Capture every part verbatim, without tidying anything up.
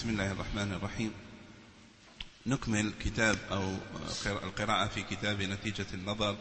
بسم الله الرحمن الرحيم. نكمل كتاب أو القراءة في كتاب نتيجة النظر،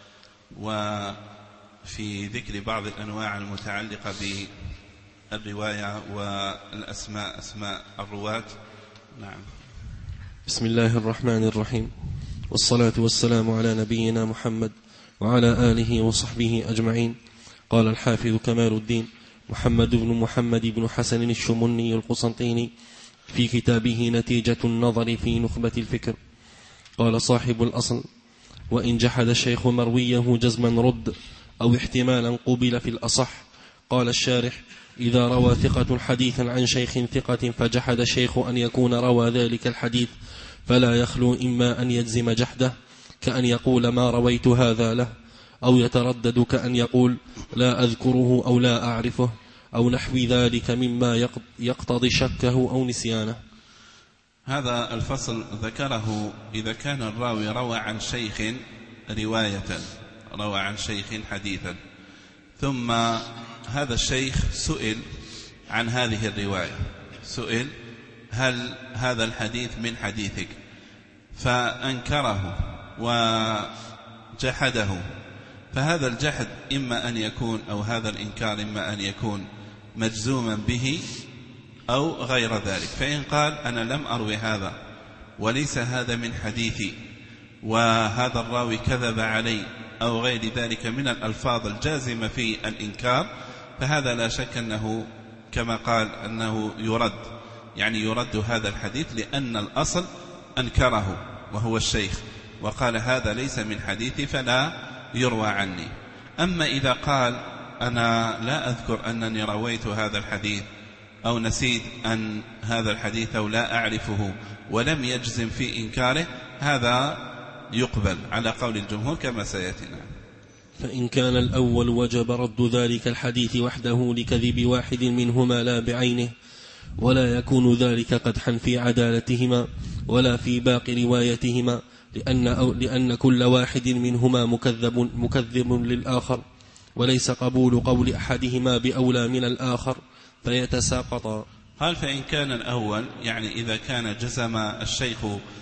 وفي ذكر بعض الأنواع المتعلقة بالرواية والأسماء أسماء الرواة. نعم. بسم الله الرحمن الرحيم، والصلاة والسلام على نبينا محمد وعلى آله وصحبه أجمعين. قال الحافظ كمال الدين محمد بن محمد بن حسن الشمني القسنطيني في كتابه نتيجة النظر في نخبة الفكر، قال صاحب الأصل: وإن جحد الشيخ مرويه جزما رد، أو احتمالا قبل في الأصح. قال الشارح: إذا روى ثقة حديثا عن شيخ ثقة فجحد الشيخ أن يكون روى ذلك الحديث، فلا يخلو إما أن يجزم جحده كأن يقول ما رويت هذا له، أو يتردد كأن يقول لا أذكره أو لا أعرفه، أو نحو ذلك مما يقتضي شكه أو نسيانه. هذا الفصل ذكره إذا كان الراوي روى عن شيخ رواية، روى عن شيخ حديثا، ثم هذا الشيخ سئل عن هذه الرواية، سئل هل هذا الحديث من حديثك، فأنكره وجحده، فهذا الجحد إما أن يكون أو هذا الإنكار إما أن يكون مجزوما به أو غير ذلك. فإن قال أنا لم أروي هذا وليس هذا من حديثي وهذا الراوي كذب علي أو غير ذلك من الألفاظ الجازمة في الإنكار، فهذا لا شك أنه كما قال أنه يرد، يعني يرد هذا الحديث لأن الأصل أنكره وهو الشيخ وقال هذا ليس من حديثي فلا يروى عني. أما إذا قال أنا لا أذكر أنني رويت هذا الحديث أو نسيت أن هذا الحديث أو لا أعرفه ولم يجزم في إنكاره، هذا يقبل على قول الجمهور كما سيأتينا. فإن كان الأول وجب رد ذلك الحديث وحده لكذب واحد منهما لا بعينه، ولا يكون ذلك قدحا في عدالتهما ولا في باقي روايتهما، لأن, أو لأن كل واحد منهما مكذب, مكذب للآخر، وليس قبول قول أحدهما بأولى من الآخر فيتساقطا. قال فإن كان الأول، يعني إذا كان جزم الشيخ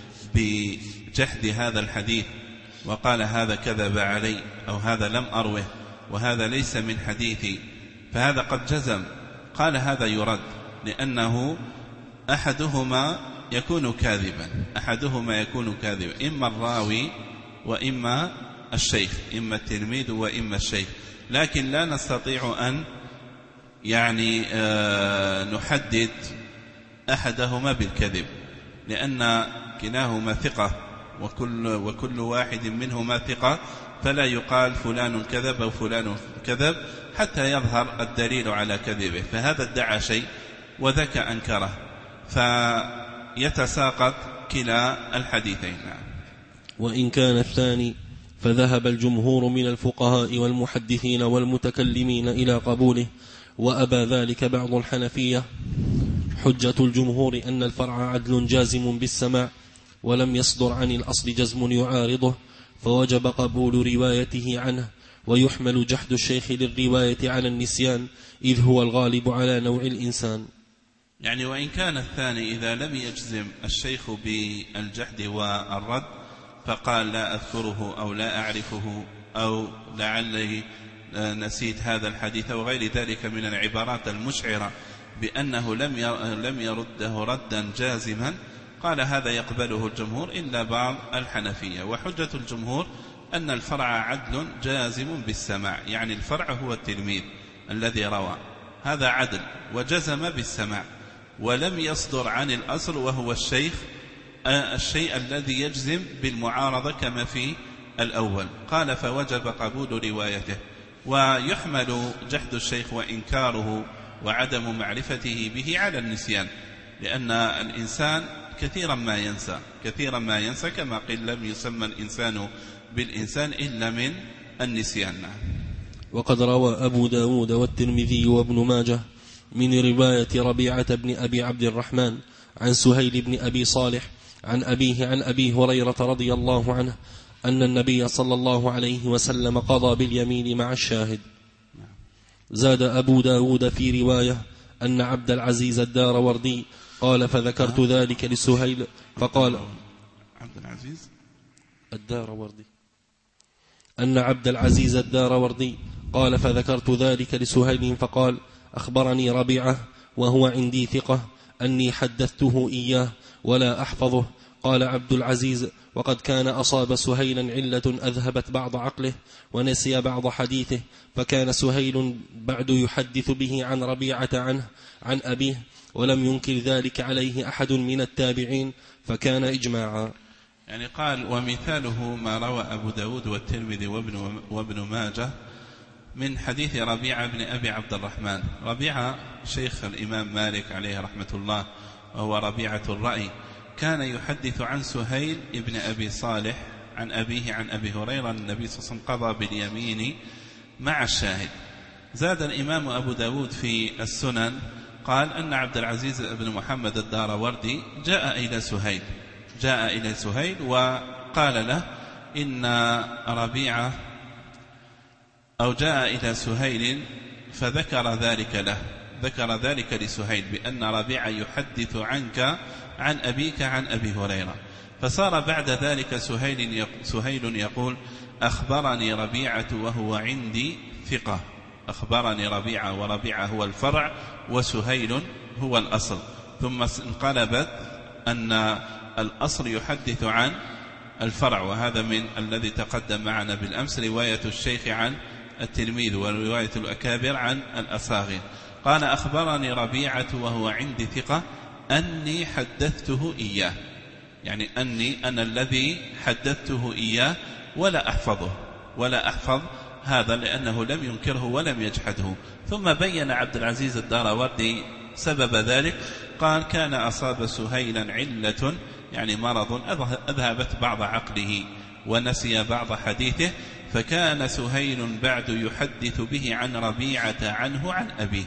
بجحد هذا الحديث وقال هذا كذب علي أو هذا لم أروه وهذا ليس من حديثي، فهذا قد جزم، قال هذا يرد، لأنه أحدهما يكون كاذبا، أحدهما يكون كاذبا، إما الراوي وإما الشيخ، إما التلميذ وإما الشيخ، لكن لا نستطيع أن يعني آه نحدد أحدهما بالكذب، لأن كلاهما ثقة وكل, وكل واحد منهما ثقة، فلا يقال فلان كذب أو فلان كذب حتى يظهر الدليل على كذبه، فهذا ادعى شيء وذاك أنكره، فيتساقط كلا الحديثين. وإن كان الثاني فذهب الجمهور من الفقهاء والمحدثين والمتكلمين إلى قبوله، وأبى ذلك بعض الحنفية. حجة الجمهور أن الفرع عدل جازم بالسماع، ولم يصدر عن الأصل جزم يعارضه، فوجب قبول روايته عنه، ويحمل جحد الشيخ للرواية على النسيان، إذ هو الغالب على نوع الإنسان. يعني وإن كان الثاني إذا لم يجزم الشيخ بالجحد والرد فقال لا أذكره أو لا أعرفه أو لعلي نسيت هذا الحديث أو غير ذلك من العبارات المشعرة بأنه لم يرده ردا جازما، قال هذا يقبله الجمهور إلا بعض الحنفية. وحجة الجمهور أن الفرع عدل جازم بالسماع، يعني الفرع هو التلميذ الذي روى، هذا عدل وجزم بالسماع، ولم يصدر عن الأصل وهو الشيخ الشيء الذي يجزم بالمعارضة كما في الأول، قال فوجب قبول روايته، ويحمل جحد الشيخ وإنكاره وعدم معرفته به على النسيان، لأن الإنسان كثيرا ما ينسى، كثيرا ما ينسى كما قيل لم يسمى الإنسان بالإنسان إلا من النسيان. وقد روى أبو داود والترمذي وابن ماجه من رواية ربيعة بن أبي عبد الرحمن عن سهيل بن أبي صالح عن أبيه عن أبي هريرة رضي الله عنه أن النبي صلى الله عليه وسلم قضى باليمين مع الشاهد. زاد أبو داود في رواية أن عبد العزيز الداروردي قال فذكرت ذلك لسهيل فقال عبد العزيز الداروردي أن عبد العزيز الداروردي قال فذكرت ذلك لسهيل فقال أخبرني ربيعة وهو عندي ثقة أني حدثته إياه ولا أحفظه. قال عبد العزيز وقد كان أصاب سهيلا علة أذهبت بعض عقله ونسي بعض حديثه، فكان سهيل بعد يحدث به عن ربيعة عنه عن أبيه ولم ينكر ذلك عليه أحد من التابعين فكان إجماعا. يعني قال ومثاله ما روى أبو داود والترمذي وابن, وابن ماجه من حديث ربيعة بن أبي عبد الرحمن. ربيعة شيخ الإمام مالك عليه رحمة الله وهو ربيعة الرأي، كان يحدث عن سهيل ابن أبي صالح عن أبيه عن أبي هريرة النبي صلى الله عليه وسلم قضى باليمين مع الشاهد. زاد الإمام أبو داود في السنن قال أن عبد العزيز بن محمد الداروردي جاء إلى سهيل جاء إلى سهيل وقال له إن ربيعة أو جاء إلى سهيل فذكر ذلك له ذكر ذلك لسهيل بأن ربيعة يحدث عنك عن أبيك عن أبي هريرة. فصار بعد ذلك سهيل سهيل يقول أخبرني ربيعة وهو عندي ثقة. أخبرني ربيعة، وربيعة هو الفرع وسهيل هو الأصل. ثم انقلبت أن الأصل يحدث عن الفرع، وهذا من الذي تقدم معنا بالأمس رواية الشيخ عن التلميذ ورواية الأكابر عن الأصاغر. قال أخبرني ربيعة وهو عندي ثقة أني حدثته إياه، يعني أني أنا الذي حدثته إياه ولا أحفظه ولا أحفظ هذا لأنه لم ينكره ولم يجحده. ثم بين عبد العزيز الداروردي سبب ذلك، قال كان أصاب سهيلا علة يعني مرض أذهبت بعض عقله ونسي بعض حديثه، فكان سهيل بعد يحدث به عن ربيعة عنه عن أبيه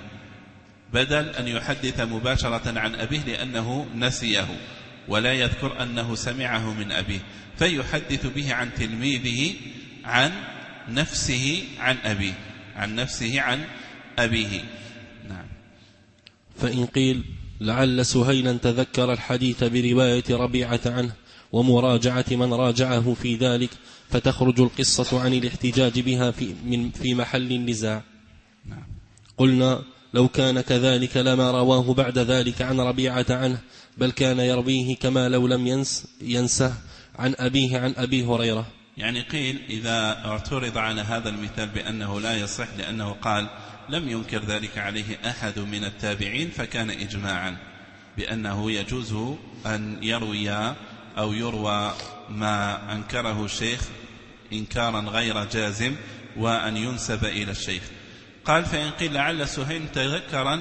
بدل أن يحدث مباشرة عن أبيه لأنه نسيه ولا يذكر أنه سمعه من أبيه، فيحدث به عن تلميذه عن نفسه عن أبيه عن نفسه عن أبيه. نعم. فإن قيل لعل سهيلا تذكر الحديث برواية ربيعة عنه ومراجعة من راجعه في ذلك، فتخرج القصة عن الاحتجاج بها في, من في محل النزاع. نعم. قلنا لو كان كذلك لما رواه بعد ذلك عن ربيعة عنه، بل كان يرويه كما لو لم ينس ينسه عن أبيه عن أبي هريرة. يعني قيل إذا اعترض على هذا المثال بأنه لا يصح لأنه قال لم ينكر ذلك عليه أحد من التابعين، فكان إجماعا بأنه يجوز أن يروي أو يروى ما أنكره الشيخ إنكارا غير جازم وأن ينسب إلى الشيخ. قال فإن قيل لعل سهيل تذكر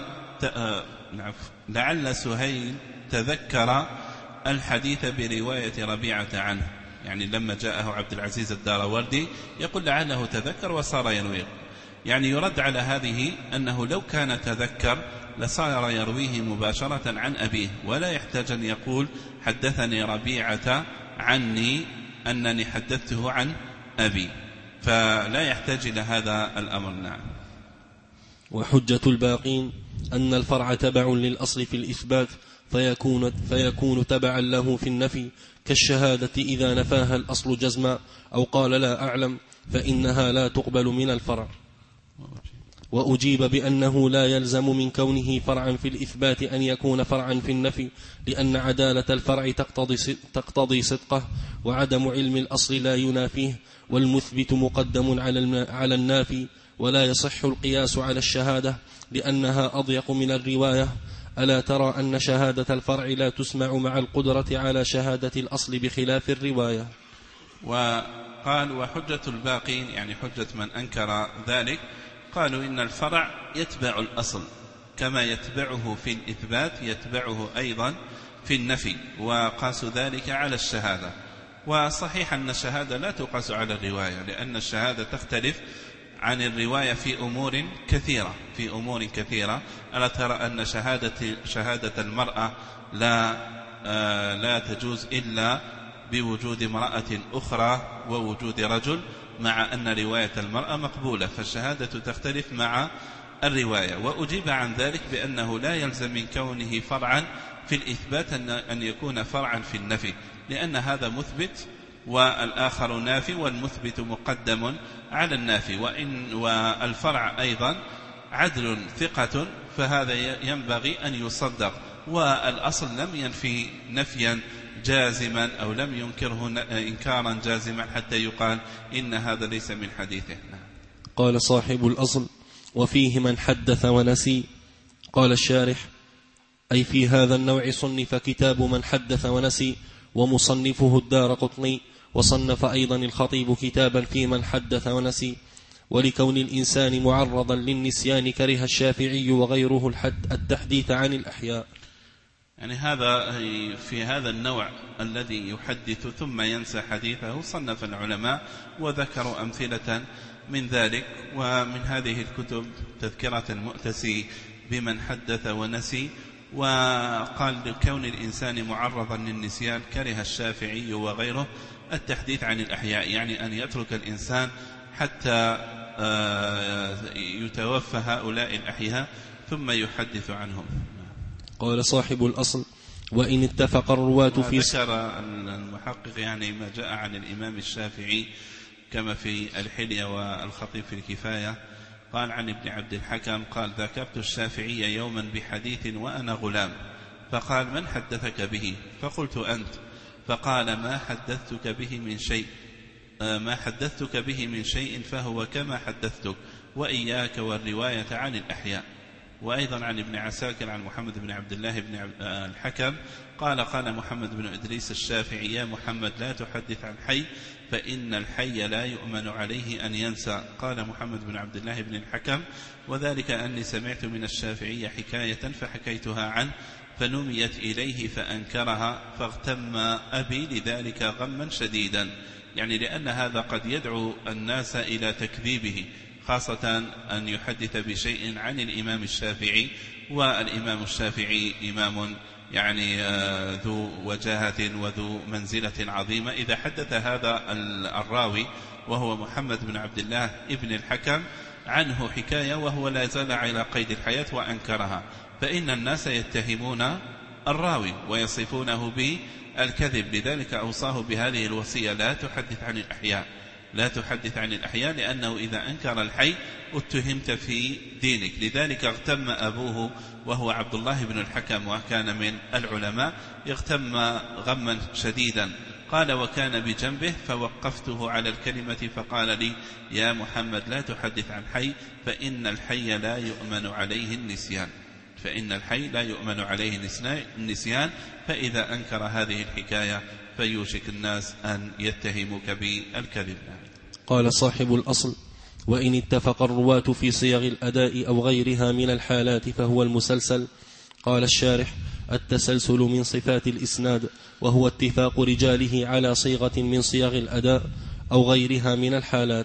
لعل سهيل تذكر الحديث برواية ربيعة عنه، يعني لما جاءه عبد العزيز الداروردي يقول لعله تذكر وصار يرويه، يعني يرد على هذه أنه لو كان تذكر لصار يرويه مباشرة عن أبيه ولا يحتاج أن يقول حدثني ربيعة عني أنني حدثته عن أبي، فلا يحتاج إلى هذا الأمر. نعم. وحجة الباقين أن الفرع تبع للأصل في الإثبات فيكون, فيكون تبعا له في النفي، كالشهادة إذا نفاها الأصل جزما أو قال لا أعلم فإنها لا تقبل من الفرع. وأجيب بأنه لا يلزم من كونه فرعا في الإثبات أن يكون فرعا في النفي، لأن عدالة الفرع تقتضي, تقتضي صدقه، وعدم علم الأصل لا ينافيه، والمثبت مقدم على النافي، ولا يصح القياس على الشهادة لأنها أضيق من الرواية. ألا ترى أن شهادة الفرع لا تسمع مع القدرة على شهادة الأصل بخلاف الرواية؟ وقال وحجة الباقين يعني حجة من أنكر ذلك، قالوا إن الفرع يتبع الأصل كما يتبعه في الإثبات يتبعه أيضا في النفي، وقاسوا ذلك على الشهادة. وصحيح أن الشهادة لا تقاس على الرواية، لأن الشهادة تختلف عن الرواية في أمور كثيرة في أمور كثيرة. ألا ترى أن شهادة شهادة المرأة لا آه لا تجوز إلا بوجود امرأة أخرى ووجود رجل، مع أن رواية المرأة مقبولة، فالشهادة تختلف مع الرواية. وأجيب عن ذلك بأنه لا يلزم من كونه فرعا في الإثبات أن يكون فرعا في النفي، لأن هذا مثبت والآخر نافي، والمثبت مقدم على النافي. وإن والفرع أيضا عدل ثقة، فهذا ينبغي أن يصدق، والأصل لم ينفي نفيا جازما أو لم ينكره إنكارا جازما حتى يقال إن هذا ليس من حديثه. قال صاحب الأصل: وفيه من حدث ونسي. قال الشارح: أي في هذا النوع صنف كتاب من حدث ونسي، ومصنفه الدارقطني، وصنف أيضا الخطيب كتابا في من حدث ونسي. ولكون الإنسان معرضا للنسيان كره الشافعي وغيره الحد التحديث عن الأحياء. يعني هذا في هذا النوع الذي يحدث ثم ينسى حديثه صنف العلماء وذكروا أمثلة من ذلك. ومن هذه الكتب تذكرة المؤتسي بمن حدث ونسي، وقال لكون الإنسان معرضا للنسيان كره الشافعي وغيره التحديث عن الأحياء، يعني أن يترك الإنسان حتى يتوفى هؤلاء الأحياء ثم يحدث عنهم. قال صاحب الأصل: وإن اتفق الرواة في ذكر المحقق يعني ما جاء عن الإمام الشافعي كما في الحلية والخطيب في الكفاية. قال عن ابن عبد الحكم قال: ذكرت الشافعي يوما بحديث وأنا غلام، فقال: من حدثك به؟ فقلت: أنت. فقال: ما حدثتك به من شيء ما حدثتك به من شيء فهو كما حدثتك، وإياك والرواية عن الأحياء. وأيضا عن ابن عساكر عن محمد بن عبد الله بن الحكم قال: قال محمد بن إدريس الشافعي: يا محمد لا تحدث عن حي، فإن الحي لا يؤمن عليه أن ينسى. قال محمد بن عبد الله بن الحكم: وذلك أني سمعت من الشافعي حكاية فحكيتها عنه، فنميت إليه فأنكرها، فاغتم أبي لذلك غما شديدا، يعني لأن هذا قد يدعو الناس إلى تكذيبه، خاصة أن يحدث بشيء عن الإمام الشافعي، والإمام الشافعي إمام يعني ذو وجاهة وذو منزلة عظيمة. إذا حدث هذا الراوي وهو محمد بن عبد الله ابن الحكم عنه حكاية وهو لا زال على قيد الحياة وأنكرها، فإن الناس يتهمون الراوي ويصفونه بالكذب. لذلك أوصاه بهذه الوصية: لا تحدث عن الأحياء، لا تحدث عن الأحياء، لأنه إذا أنكر الحي اتهمت في دينك. لذلك اغتم أبوه وهو عبد الله بن الحكم وكان من العلماء، اغتم غما شديدا. قال: وكان بجنبه فوقفته على الكلمة فقال لي: يا محمد لا تحدث عن حي، فإن الحي لا يؤمن عليه النسيان فإن الحي لا يؤمن عليه النسيان فإذا أنكر هذه الحكاية فيوشك الناس أن يتهموك بالكذب. قال صاحب الأصل: وإن اتفق الرواة في صيغ الأداء أو غيرها من الحالات فهو المسلسل. قال الشارح: التسلسل من صفات الإسناد، وهو اتفاق رجاله على صيغة من صيغ الأداء أو غيرها من الحالات.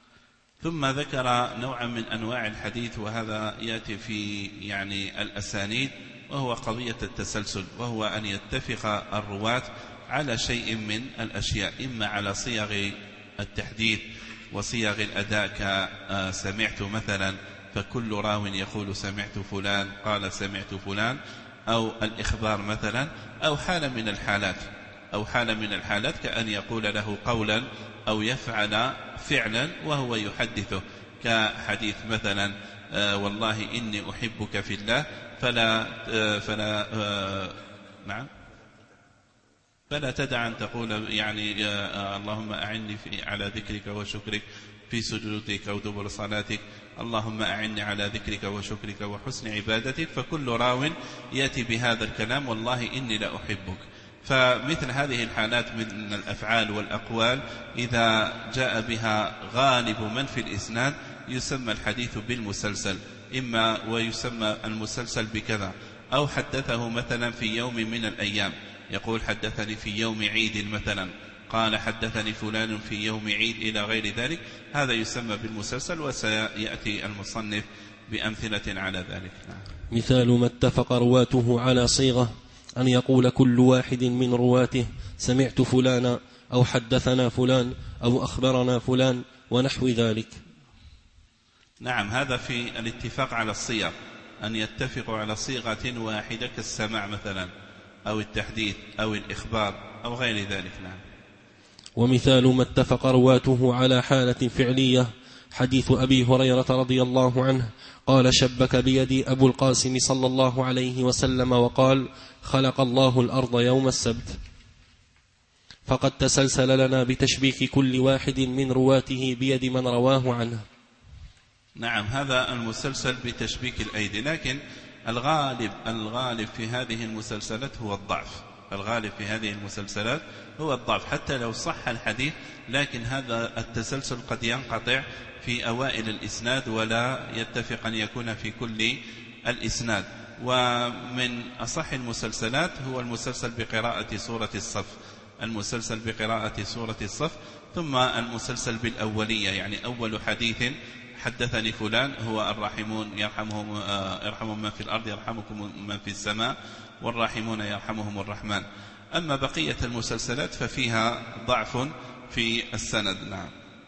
ثم ذكر نوعا من أنواع الحديث، وهذا يأتي في يعني الأسانيد، وهو قضية التسلسل، وهو أن يتفق الرواة على شيء من الأشياء، إما على صيغ التحديث وصيغ الأداء كسمعت مثلا، فكل راو يقول سمعت فلان قال سمعت فلان، أو الإخبار مثلا، أو حالة من الحالات أو حالة من الحالات كأن يقول له قولا أو يفعل فعلا وهو يحدثه، كحديث مثلا: آه والله إني أحبك في الله فلا آه فلا آه نعم فلا تدع أن تقول يعني آه اللهم أعني في على ذكرك وشكرك في سجودك أو دبر صلاتك، اللهم أعني على ذكرك وشكرك وحسن عبادتك. فكل راو يأتي بهذا الكلام: والله إني لأحبك. فمثل هذه الحالات من الأفعال والأقوال إذا جاء بها غالب من في الإسناد يسمى الحديث بالمسلسل، إما ويسمى المسلسل بكذا، أو حدثه مثلا في يوم من الأيام، يقول حدثني في يوم عيد مثلا، قال حدثني فلان في يوم عيد إلى غير ذلك، هذا يسمى بالمسلسل، وسيأتي المصنف بأمثلة على ذلك. مثال ما اتفق رواته على صيغة أن يقول كل واحد من رواته سمعت فلانا أو حدثنا فلان أو أخبرنا فلان ونحو ذلك. نعم، هذا في الاتفاق على الصيغ، أن يتفقوا على صيغة واحدة كالسماع مثلا أو التحديث أو الإخبار أو غير ذلك. نعم. ومثال ما اتفق رواته على حالة فعلية حديث أبي هريرة رضي الله عنه قال: شبك بيدي أبو القاسم صلى الله عليه وسلم وقال: خلق الله الأرض يوم السبت. فقد تسلسل لنا بتشبيك كل واحد من رواته بيد من رواه عنه. نعم، هذا المسلسل بتشبيك الأيدي، لكن الغالب الغالب في هذه المسلسلات هو الضعف. الغالب في هذه المسلسلات هو الضعف، حتى لو صح الحديث لكن هذا التسلسل قد ينقطع في أوائل الإسناد ولا يتفق أن يكون في كل الإسناد. ومن أصح المسلسلات هو المسلسل بقراءة سورة الصف، المسلسل بقراءة سورة الصف، ثم المسلسل بالأولية، يعني أول حديث حدثني فلان هو الراحمون يرحمهم يرحمهم من في الأرض يرحمكم من في السماء والراحمون يرحمهم الرحمن. أما بقية المسلسلات ففيها ضعف في السند. نعم.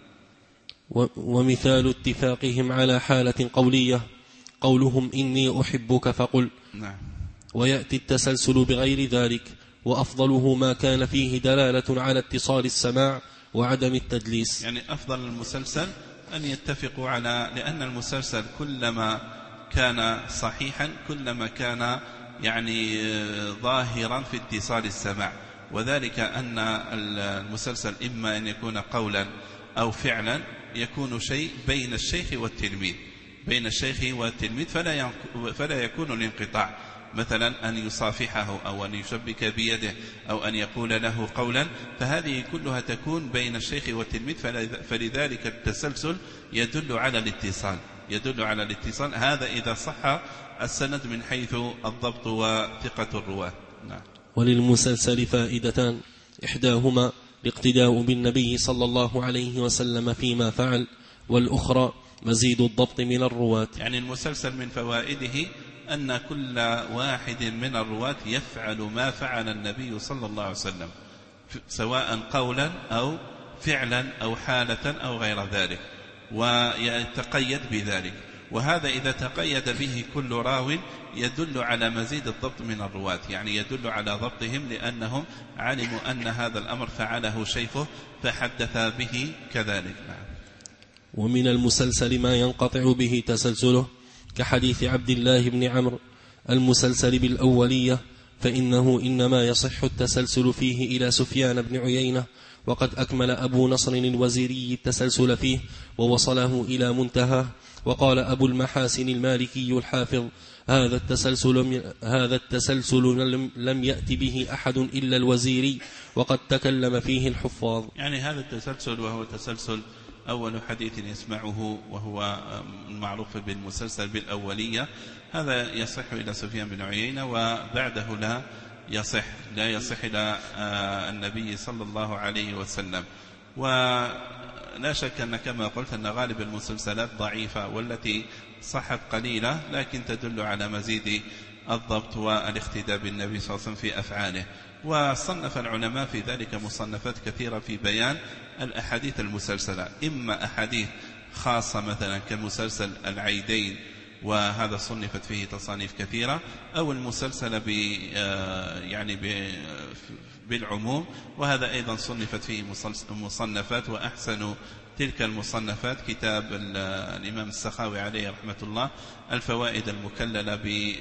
ومثال اتفاقهم على حالة قولية قولهم إني أحبك فقل. نعم. ويأتي التسلسل بغير ذلك، وأفضله ما كان فيه دلالة على اتصال السماع وعدم التدليس. يعني أفضل المسلسل أن يتفقوا على، لأن المسلسل كلما كان صحيحا كلما كان يعني ظاهرا في اتصال السماع، وذلك أن المسلسل إما أن يكون قولا أو فعلا، يكون شيء بين الشيخ والتلميذ بين الشيخ والتلميذ فلا فلا يكون الانقطاع، مثلا أن يصافحه أو أن يشبك بيده أو أن يقول له قولا، فهذه كلها تكون بين الشيخ والتلميذ، فلذلك التسلسل يدل على الاتصال يدل على الاتصال هذا إذا صح السند من حيث الضبط وثقة الرواة. نعم. وللمسلسل فائدتان: إحداهما الاقتداء بالنبي صلى الله عليه وسلم فيما فعل، والأخرى مزيد الضبط من الرواة. يعني المسلسل من فوائده أن كل واحد من الرواة يفعل ما فعل النبي صلى الله عليه وسلم، سواء قولا أو فعلا أو حالة أو غير ذلك، ويتقيد بذلك. وهذا إذا تقيد به كل راو يدل على مزيد الضبط من الرواة، يعني يدل على ضبطهم لأنهم علموا أن هذا الأمر فعله شيخه فحدث به كذلك. نعم. ومن المسلسل ما ينقطع به تسلسله كحديث عبد الله بن عمرو المسلسل بالأولية، فإنه إنما يصح التسلسل فيه إلى سفيان بن عيينة، وقد أكمل أبو نصر الوزيري التسلسل فيه ووصله إلى منتهى. وقال أبو المحاسن المالكي الحافظ: هذا التسلسل هذا التسلسل لم يأتي به أحد إلا الوزيري، وقد تكلم فيه الحفاظ. يعني هذا التسلسل وهو تسلسل أول حديث يسمعه وهو المعروف بالمسلسل بالأولية، هذا يصح إلى سفيان بن عيينة، وبعده لا يصح لا يصح إلى النبي صلى الله عليه وسلم. ولا شك أن كما قلت أن غالب المسلسلات ضعيفة، والتي صحت قليلة لكن تدل على مزيد الضبط والاقتداء بالنبي صلى الله عليه وسلم في أفعاله. وصنف العلماء في ذلك مصنفات كثيرة في بيان الأحاديث المسلسلة، إما أحاديث خاصة مثلا كمسلسل العيدين، وهذا صنفت فيه تصانيف كثيرة، أو المسلسل ب يعني بالعموم، وهذا أيضا صنفت فيه مصنفات. وأحسن تلك المصنفات كتاب الإمام السخاوي عليه رحمة الله الفوائد المكللة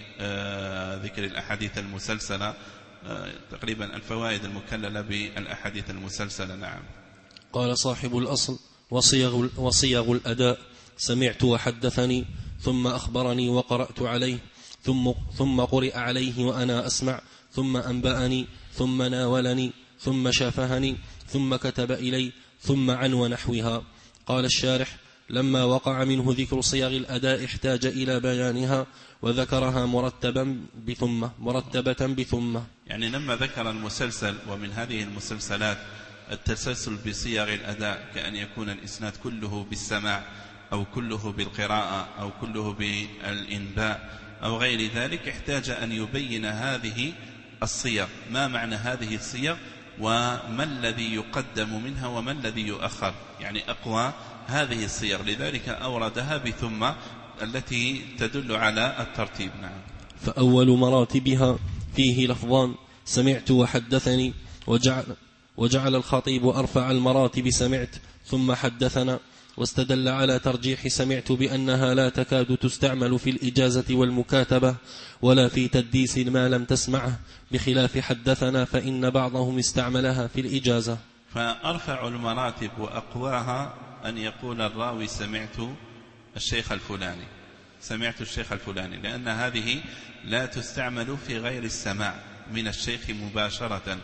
بذكر الأحاديث المسلسلة، تقريبا الفوائد المكللة بالأحاديث المسلسلة. نعم. قال صاحب الأصل: وصيغ, وصيغ الأداء سمعت وحدثني ثم أخبرني وقرأت عليه ثم, ثم قرئ عليه وأنا أسمع ثم أنبأني ثم ناولني ثم شافهني ثم كتب إلي ثم عن ونحوها. قال الشارح: لما وقع منه ذكر صيغ الأداء احتاج إلى بيانها وذكرها مرتبا بثمة مرتبة بثمة. يعني لما ذكر المسلسل، ومن هذه المسلسلات التسلسل بصيغ الأداء، كأن يكون الإسناد كله بالسماع أو كله بالقراءة أو كله بالإنباء أو غير ذلك، احتاج أن يبين هذه الصيغ. ما معنى هذه الصيغ؟ وما الذي يقدم منها وما الذي يؤخر، يعني أقوى هذه الصيغ، لذلك أوردها بثم التي تدل على الترتيب. نعم. فأول مراتبها فيه لفظان سمعت وحدثني، وجعل, وجعل الخطيب أرفع المراتب سمعت ثم حدثنا، واستدل على ترجيح سمعت بأنها لا تكاد تستعمل في الإجازة والمكاتبة ولا في تديس ما لم تسمعه، بخلاف حدثنا فإن بعضهم استعملها في الإجازة. فأرفع المراتب وأقواها أن يقول الراوي سمعت الشيخ الفلاني، سمعت الشيخ الفلاني، لأن هذه لا تستعمل في غير السماع من الشيخ مباشرة،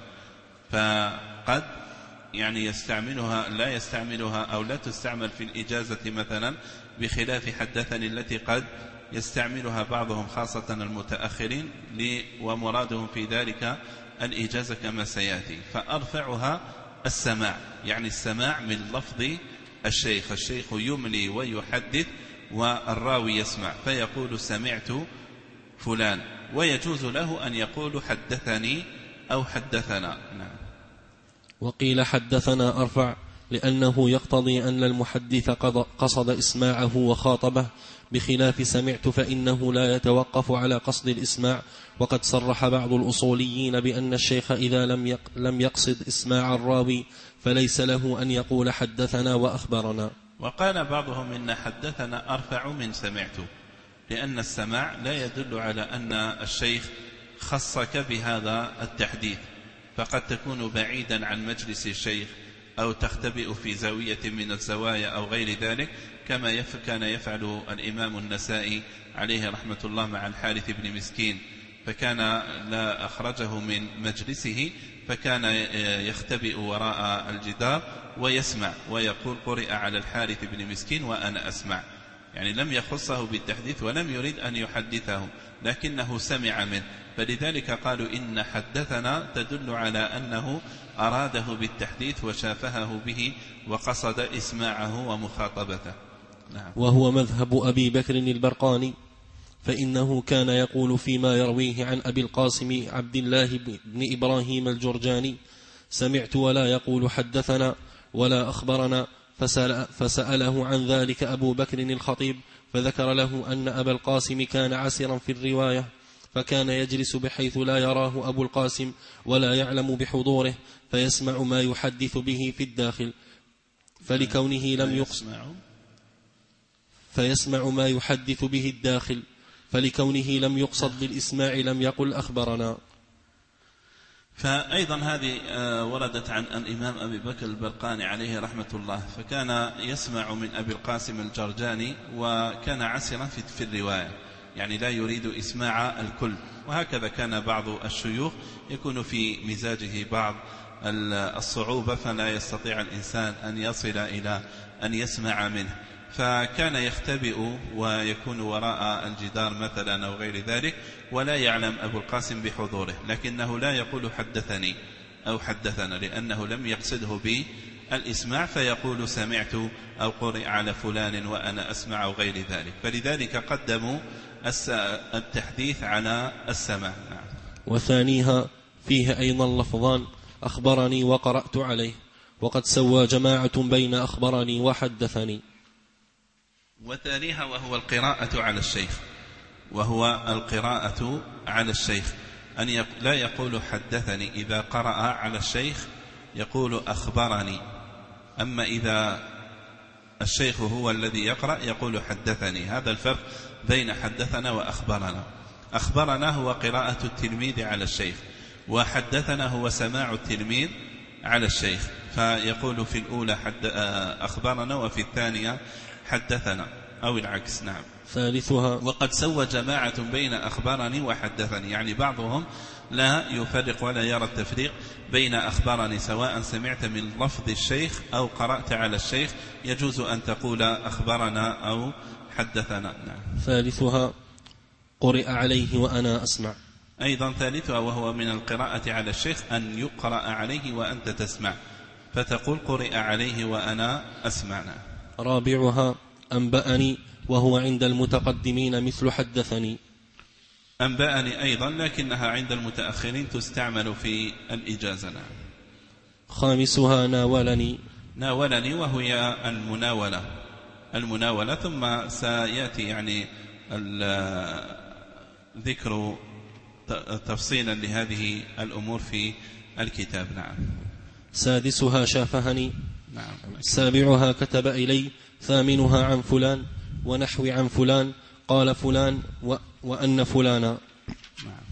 فقد يعني يستعملها لا يستعملها أو لا تستعمل في الإجازة مثلا، بخلاف حدثني التي قد يستعملها بعضهم خاصة المتأخرين، ومرادهم في ذلك الإجازة كما سيأتي. فأرفعها السماع، يعني السماع من لفظ الشيخ، الشيخ يملي ويحدث والراوي يسمع، فيقول سمعت فلان، ويجوز له أن يقول حدثني أو حدثنا. نعم. وقيل حدثنا أرفع لأنه يقتضي أن المحدث قصد إسماعه وخاطبه، بخلاف سمعت فإنه لا يتوقف على قصد الإسماع. وقد صرح بعض الأصوليين بأن الشيخ إذا لم يقصد إسماع الراوي فليس له أن يقول حدثنا وأخبرنا. وقال بعضهم إن حدثنا أرفع من سمعت، لأن السماع لا يدل على أن الشيخ خصك بهذا التحديث، فقد تكون بعيدا عن مجلس الشيخ أو تختبئ في زاوية من الزوايا أو غير ذلك، كما كان يفعل الإمام النسائي عليه رحمة الله مع الحارث بن مسكين، فكان لا أخرجه من مجلسه فكان يختبئ وراء الجدار ويسمع ويقول قرئ على الحارث بن مسكين وأنا أسمع، يعني لم يخصه بالتحديث ولم يريد أن يحدثه لكنه سمع منه، فلذلك قالوا إن حدثنا تدل على أنه أراده بالتحديث وشافهه به وقصد إسماعه ومخاطبته. نعم. وهو مذهب أبي بكر البرقاني، فإنه كان يقول فيما يرويه عن أبي القاسم عبد الله بن إبراهيم الجرجاني سمعت، ولا يقول حدثنا ولا أخبرنا، فسأل فسأله عن ذلك أبو بكر الخطيب فذكر له أن أبا القاسم كان عسرا في الرواية، فكان يجلس بحيث لا يراه أبو القاسم ولا يعلم بحضوره، فيسمع ما يحدث به في الداخل، فلكونه لم يقصد فيسمع ما يحدث به الداخل فلكونه لم يقصد بالإسماع لم يقل أخبرنا. فأيضا هذه وردت عن الإمام أبي بكر البرقاني عليه رحمة الله، فكان يسمع من أبي القاسم الجرجاني وكان عسرا في الرواية، يعني لا يريد إسماع الكل، وهكذا كان بعض الشيوخ يكون في مزاجه بعض الصعوبة فلا يستطيع الإنسان أن يصل إلى أن يسمع منه، فكان يختبئ ويكون وراء الجدار مثلا أو غير ذلك ولا يعلم أبو القاسم بحضوره، لكنه لا يقول حدثني أو حدثنا لأنه لم يقصده بالإسماع، فيقول سمعت أو قرئ على فلان وأنا أسمع أو غير ذلك، فلذلك قدموا التحديث على السماع. نعم. وثانيها فيه أيضا لفظان أخبرني وقرأت عليه، وقد سوى جماعة بين أخبرني وحدثني. وثانيها وهو القراءة على الشيخ، وهو القراءة على الشيخ أن يق... لا يقول حدثني، إذا قرأ على الشيخ يقول أخبرني، أما إذا الشيخ هو الذي يقرأ يقول حدثني. هذا الفرق بين حدثنا وأخبرنا. أخبرنا هو قراءة التلميذ على الشيخ، وحدثنا هو سماع التلميذ على الشيخ، فيقول في الأولى حد... أخبرنا وفي الثانية حدثنا أو العكس. نعم. ثالثها وقد سوى جماعة بين أخبرني وحدثني، يعني بعضهم لا يفرق ولا يرى التفريق بين أخبرني، سواء سمعت من لفظ الشيخ أو قرأت على الشيخ يجوز أن تقول أخبرنا أو حدثنا. نعم. ثالثها قرئ عليه وأنا أسمع. أيضا ثالثها وهو من القراءة على الشيخ أن يقرأ عليه وأنت تسمع، فتقول قرئ عليه وأنا أسمعنا. رابعها أنبأني، وهو عند المتقدمين مثل حدثني. أنبأني أيضا، لكنها عند المتأخرين تستعمل في الإجازة. خامسها ناولني. ناولني وهي المناولة المناولة ثم سيأتي يعني ذكر تفصيلا لهذه الأمور في الكتاب. نعم. سادسها شافهني. نعم. سابعها كتب إلي. ثامنها عن فلان ونحو عن فلان قال فلان و وأن فلانا. نعم.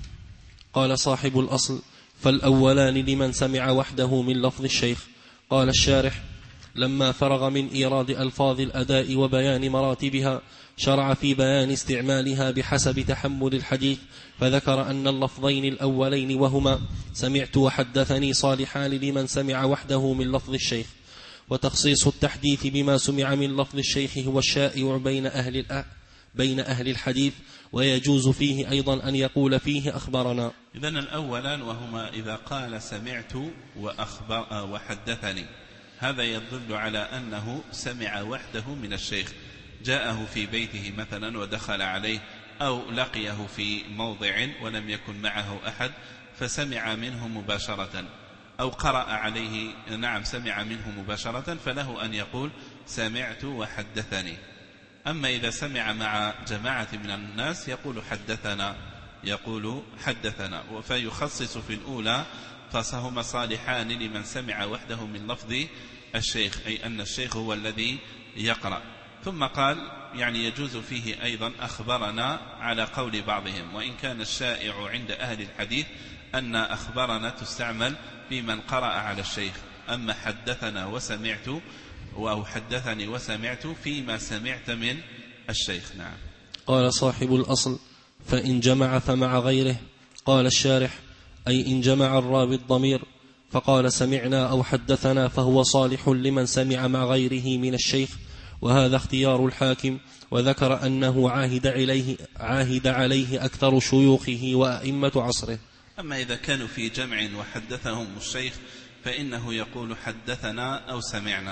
قال صاحب الأصل: فالأولان لمن سمع وحده من لفظ الشيخ. قال الشارح: لما فرغ من إيراد ألفاظ الأداء وبيان مراتبها شرع في بيان استعمالها بحسب تحمل الحديث، فذكر أن اللفظين الأولين وهما سمعت وحدثني صالحان لمن سمع وحده من لفظ الشيخ، وتخصيص التحديث بما سمع من لفظ الشيخ هو الشائع بين أهل الأ... بين أهل الحديث، ويجوز فيه أيضا أن يقول فيه أخبرنا. إذن الأولان وهما إذا قال سمعت وأخبر وحدثني، هذا يدل على أنه سمع وحده من الشيخ، جاءه في بيته مثلا ودخل عليه، أو لقيه في موضع ولم يكن معه أحد فسمع منه مباشرة، أو قرأ عليه نعم سمع منه مباشرة، فله أن يقول سمعت وحدثني. أما إذا سمع مع جماعة من الناس يقول حدثنا يقول حدثنا فيخصص في الأولى فهما صالحان لمن سمع وحده من لفظ الشيخ، أي أن الشيخ هو الذي يقرأ. ثم قال يعني يجوز فيه أيضا أخبرنا على قول بعضهم، وإن كان الشائع عند أهل الحديث أن أخبرنا تستعمل بمن قرأ على الشيخ، أما حدثنا وسمعت أو حدثني وسمعت فيما سمعت من الشيخ. نعم. قال صاحب الأصل: فإن جمع فمع غيره. قال الشارح: أي إن جمع الراوي الضمير فقال سمعنا أو حدثنا فهو صالح لمن سمع مع غيره من الشيخ، وهذا اختيار الحاكم، وذكر أنه عاهد عليه, عاهد عليه أكثر شيوخه وأئمة عصره. أما إذا كانوا في جمع وحدثهم الشيخ فإنه يقول حدثنا أو سمعنا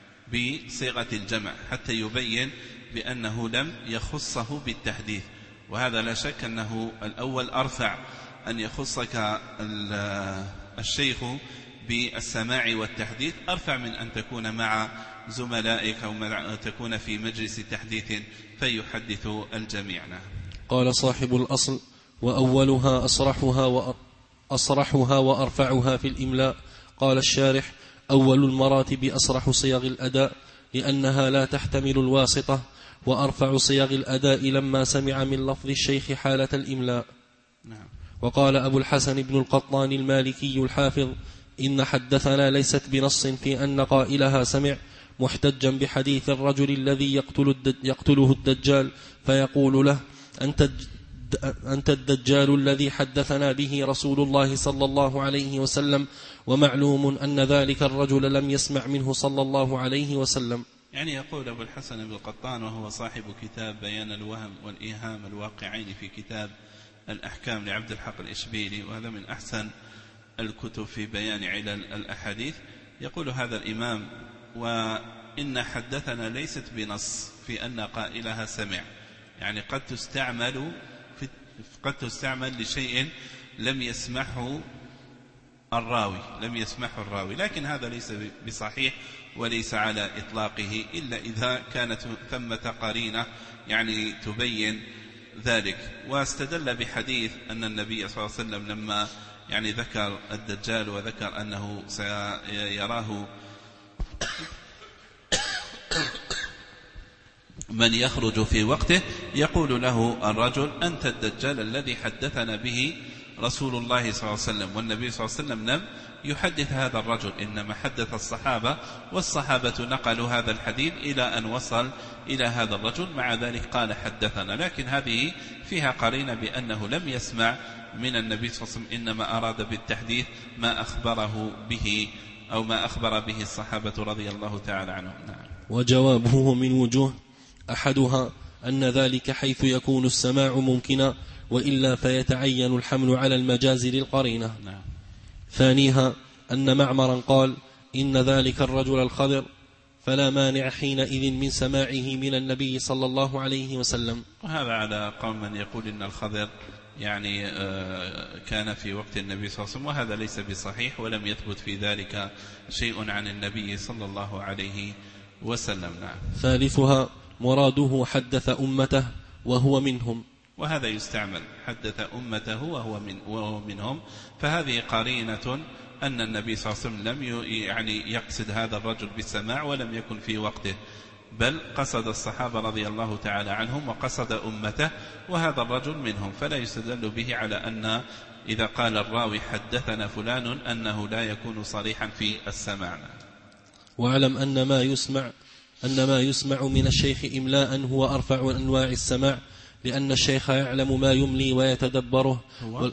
بصيغة الجمع حتى يبين بأنه لم يخصه بالتحديث، وهذا لا شك أنه الأول أرفع، أن يخصك الشيخ بالسماع والتحديث أرفع من أن تكون مع زملائك أو تكون في مجلس تحديث فيحدث الجميع. قال صاحب الأصل: وأولها أصرحها, وأصرحها وأرفعها في الإملاء. قال الشارح: أول المراتب أصرح صيغ الأداء لأنها لا تحتمل الواسطة، وأرفع صيغ الأداء لما سمع من لفظ الشيخ حالة الإملاء. نعم. وقال أبو الحسن بن القطان المالكي الحافظ: إن حدثنا ليست بنص في أن قائلها سمع، محتجا بحديث الرجل الذي يقتل يقتله الدجال فيقول له: أنت أنت الدجال الذي حدثنا به رسول الله صلى الله عليه وسلم، ومعلوم أن ذلك الرجل لم يسمع منه صلى الله عليه وسلم. يعني يقول أبو الحسن بن القطان وهو صاحب كتاب بيان الوهم والإيهام الواقعين في كتاب الأحكام لعبد الحق الإشبيلي، وهذا من أحسن الكتب في بيان علل الأحاديث، يقول هذا الإمام: وإن حدثنا ليست بنص في أن قائلها سمع، يعني قد تستعمل في قد تستعمل لشيء لم يسمعه الراوي لم يسمعه الراوي لكن هذا ليس بصحيح وليس على إطلاقه إلا إذا كانت ثمة قرينة يعني تبين ذلك. واستدل بحديث أن النبي صلى الله عليه وسلم لما يعني ذكر الدجال وذكر أنه سيراه من يخرج في وقته، يقول له الرجل: أنت الدجال الذي حدثنا به رسول الله صلى الله عليه وسلم. والنبي صلى الله عليه وسلم لم يحدث هذا الرجل، إنما حدث الصحابة، والصحابة نقلوا هذا الحديث إلى أن وصل إلى هذا الرجل، مع ذلك قال حدثنا، لكن هذه فيها قرينة بأنه لم يسمع من النبي صلى الله عليه وسلم، إنما أراد بالتحديث ما أخبره به أو ما أخبر به الصحابة رضي الله تعالى عنهم. نعم. وجوابه من وجوه: أحدها أن ذلك حيث يكون السماع ممكنا، وإلا فيتعين الحمل على المجاز للقرينة. نعم. ثانيها أن معمرا قال: إن ذلك الرجل الخضر، فلا مانع حينئذ من سماعه من النبي صلى الله عليه وسلم. وهذا على قوم من يقول إن الخضر يعني كان في وقت النبي صلى الله عليه وسلم، وهذا ليس بصحيح ولم يثبت في ذلك شيء عن النبي صلى الله عليه وسلم. نعم. ثالثها مراده حدث أمته وهو منهم، وهذا يستعمل حدث أمته وهو, من وهو منهم، فهذه قرينة أن النبي صلى الله عليه وسلم لم يعني يقصد هذا الرجل بالسماع ولم يكن في وقته، بل قصد الصحابة رضي الله تعالى عنهم وقصد أمته، وهذا الرجل منهم، فلا يستدل به على أن إذا قال الراوي حدثنا فلان أنه لا يكون صريحا في السماع. واعلم أن ما يسمع أن ما يسمع من الشيخ إملاء هو أرفع أنواع السماع، لأن الشيخ يعلم ما يملي ويتدبره و...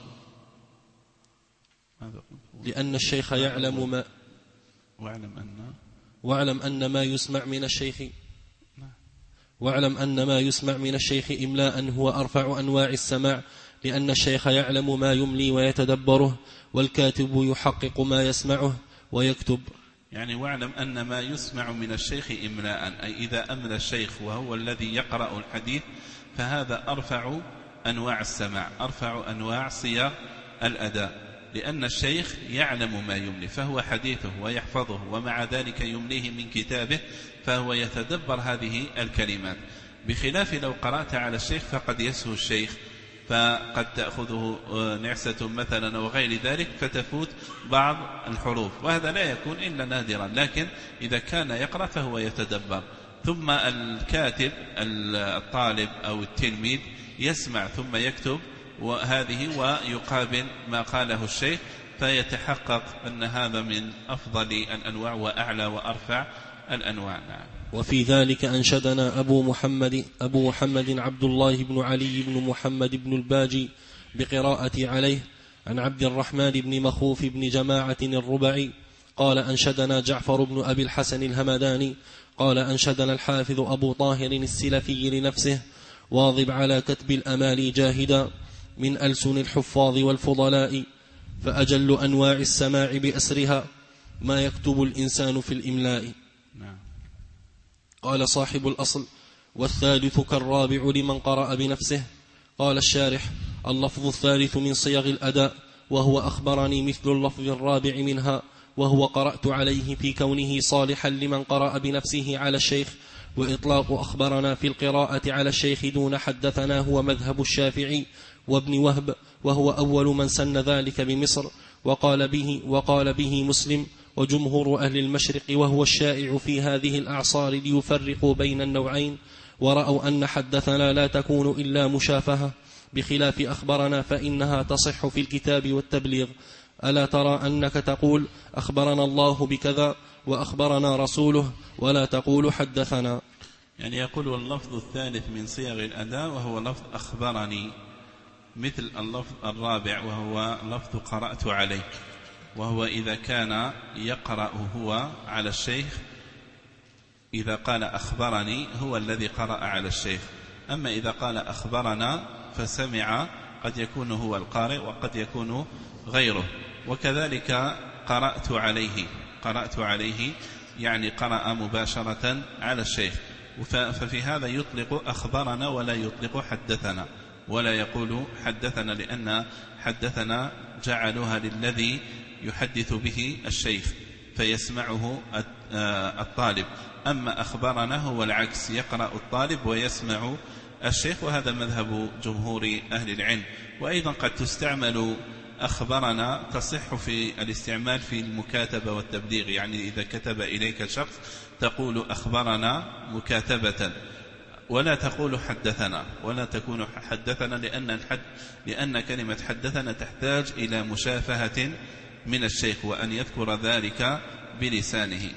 لأن الشيخ يعلم ما واعلم أن واعلم أن ما يسمع من الشيخ واعلم أن ما يسمع من الشيخ إملاء هو أرفع أنواع السماع، لأن الشيخ يعلم ما يملي ويتدبره، والكاتب يحقق ما يسمعه ويكتب. يعني واعلم أن ما يسمع من الشيخ إملاء، أي إذا أملى الشيخ وهو الذي يقرأ الحديث فهذا أرفع أنواع السماع، أرفع أنواع صيغ الأداء، لأن الشيخ يعلم ما يملي فهو حديثه ويحفظه، ومع ذلك يمليه من كتابه فهو يتدبر هذه الكلمات، بخلاف لو قرأت على الشيخ فقد يسهو الشيخ، فقد تأخذه نعسة مثلا أو غير ذلك فتفوت بعض الحروف، وهذا لا يكون إلا نادرا، لكن إذا كان يقرأ فهو يتدبر. ثم الكاتب الطالب أو التلميذ يسمع ثم يكتب وهذه ويقابل ما قاله الشيخ، فيتحقق أن هذا من أفضل الأنواع وأعلى وأرفع الأنواع. نعم. وفي ذلك أنشدنا أبو محمد أبو محمد عبد الله بن علي بن محمد بن الباجي بقراءة عليه عن عبد الرحمن بن مخوف بن جماعة الربعي قال أنشدنا جعفر بن أبي الحسن الهمداني قال أنشدنا الحافظ أبو طاهر السلفي لنفسه واظب على كتب الأمالي جاهدا من ألسن الحفاظ والفضلاء، فأجل أنواع السماع بأسرها ما يكتب الإنسان في الإملاء. قال صاحب الأصل والثالث كالرابع لمن قرأ بنفسه. قال الشارح اللفظ الثالث من صيغ الأداء، وهو أخبرني مثل اللفظ الرابع منها، وهو قرأت عليه في كونه صالحا لمن قرأ بنفسه على الشيخ. وإطلاق أخبرنا في القراءة على الشيخ دون حدثنا هو مذهب الشافعي وابن وهب، وهو أول من سن ذلك بمصر، وقال به, وقال به مسلم وجمهور أهل المشرق، وهو الشائع في هذه الأعصار ليفرقوا بين النوعين، ورأوا أن حدثنا لا تكون إلا مشافهة، بخلاف أخبرنا فإنها تصح في الكتاب والتبليغ. ألا ترى أنك تقول أخبرنا الله بكذا وأخبرنا رسوله، ولا تقول حدثنا؟ يعني يقول اللفظ الثالث من صيغ الأداء وهو لفظ أخبرني، مثل اللفظ الرابع وهو لفظ قرأت عليه، وهو إذا كان يقرأ هو على الشيخ، إذا قال أخبرني هو الذي قرأ على الشيخ، أما إذا قال أخبرنا فسمع قد يكون هو القارئ وقد يكون غيره. وكذلك قرأت عليه، قرأت عليه يعني قرأ مباشرة على الشيخ، ففي هذا يطلق أخبرنا ولا يطلق حدثنا، ولا يقول حدثنا، لأن حدثنا جعلوها للذي يحدث به الشيخ فيسمعه الطالب، أما أخبرنا هو العكس، يقرأ الطالب ويسمع الشيخ، وهذا مذهب جمهور أهل العلم. وأيضا قد تستعمل أخبرنا تصح في الاستعمال في المكاتبة والتبليغ، يعني إذا كتب إليك شخص تقول أخبرنا مكاتبة، ولا تقول حدثنا، ولا تكون حدثنا، لأن الحد لأن كلمة حدثنا تحتاج إلى مشافهة من الشيخ وأن يذكر ذلك بلسانه.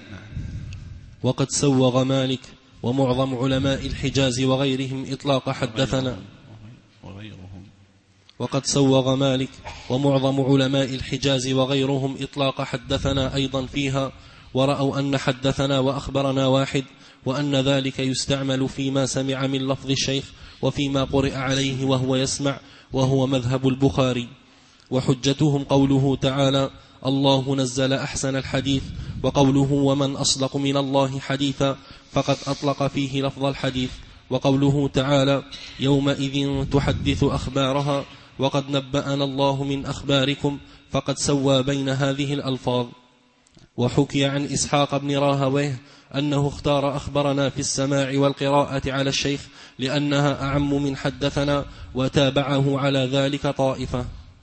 وقد سوغ مالك ومعظم علماء الحجاز وغيرهم إطلاق حدثنا وغيرهم وقد سوغ مالك ومعظم علماء الحجاز وغيرهم إطلاق حدثنا أيضا فيها، ورأوا أن حدثنا وأخبرنا واحد، وأن ذلك يستعمل فيما سمع من لفظ الشيخ وفيما قرئ عليه وهو يسمع، وهو مذهب البخاري. وحجتهم قوله تعالى الله نزل أحسن الحديث، وقوله ومن أصدق من الله حديثا، فقد أطلق فيه لفظ الحديث. وقوله تعالى يومئذ تحدث أخبارها، وقد نبأنا الله من أخباركم فقد سوى بين هذه الألفاظ. وحكي عن إسحاق بن راهويه أنه اختار أخبرنا في السماع والقراءة على الشيخ لأنها أعم من حدثنا، وتابعه على ذلك طائفة.